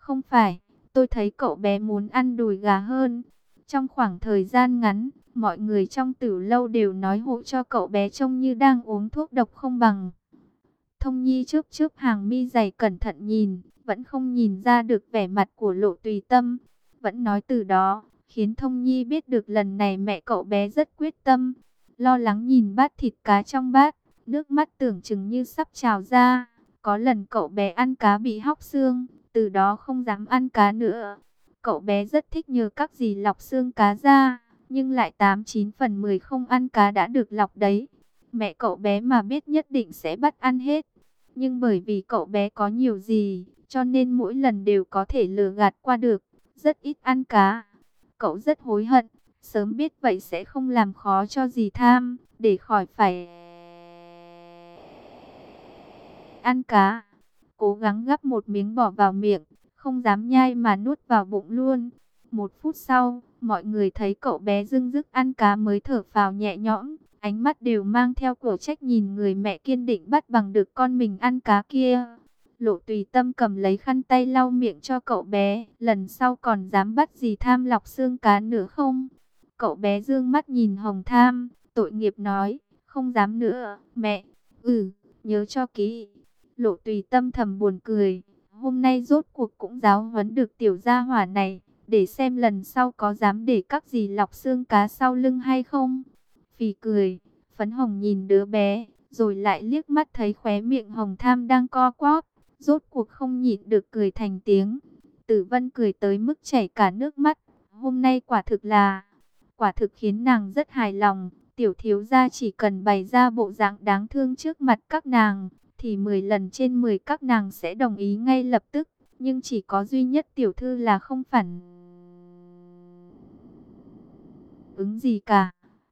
Không phải, tôi thấy cậu bé muốn ăn đùi gà hơn. Trong khoảng thời gian ngắn, mọi người trong Tử Lâu đều nói hộ cho cậu bé trông như đang uống thuốc độc không bằng. Thông Nhi chớp chớp hàng mi dày cẩn thận nhìn, vẫn không nhìn ra được vẻ mặt của Lộ Tùy Tâm. Vẫn nói từ đó, khiến Thông Nhi biết được lần này mẹ cậu bé rất quyết tâm. Lo lắng nhìn bát thịt cá trong bát, nước mắt tưởng chừng như sắp trào ra. Có lần cậu bé ăn cá bị hóc xương, từ đó không dám ăn cá nữa. Cậu bé rất thích nhờ các dì lọc xương cá ra, nhưng lại tám chín phần mười không ăn cá đã được lọc đấy. Mẹ cậu bé mà biết nhất định sẽ bắt ăn hết. Nhưng bởi vì cậu bé có nhiều gì, cho nên mỗi lần đều có thể lừa gạt qua được, rất ít ăn cá. Cậu rất hối hận, sớm biết vậy sẽ không làm khó cho dì Tham, để khỏi phải ăn cá. Cố gắng gắp một miếng bỏ vào miệng, không dám nhai mà nuốt vào bụng luôn. Một phút sau, mọi người thấy cậu bé dưng dứt ăn cá mới thở phào nhẹ nhõm. Ánh mắt đều mang theo cổ trách nhìn người mẹ kiên định bắt bằng được con mình ăn cá kia. Lộ Tùy Tâm cầm lấy khăn tay lau miệng cho cậu bé. Lần sau còn dám bắt dì Tham lọc xương cá nữa không? Cậu bé dương mắt nhìn Hồng Tham, tội nghiệp nói, không dám nữa, mẹ. Ừ, nhớ cho kỹ. Lộ Tùy Tâm thầm buồn cười. Hôm nay rốt cuộc cũng giáo huấn được tiểu gia hỏa này. Để xem lần sau có dám để các dì lọc xương cá sau lưng hay không. Phì cười, Phấn Hồng nhìn đứa bé, rồi lại liếc mắt thấy khóe miệng Hồng Tham đang co quắp, rốt cuộc không nhịn được cười thành tiếng. Tử Vân cười tới mức chảy cả nước mắt, hôm nay quả thực là, quả thực khiến nàng rất hài lòng. Tiểu thiếu gia chỉ cần bày ra bộ dạng đáng thương trước mặt các nàng, thì mười lần trên mười các nàng sẽ đồng ý ngay lập tức. Nhưng chỉ có duy nhất tiểu thư là không phản ứng gì cả.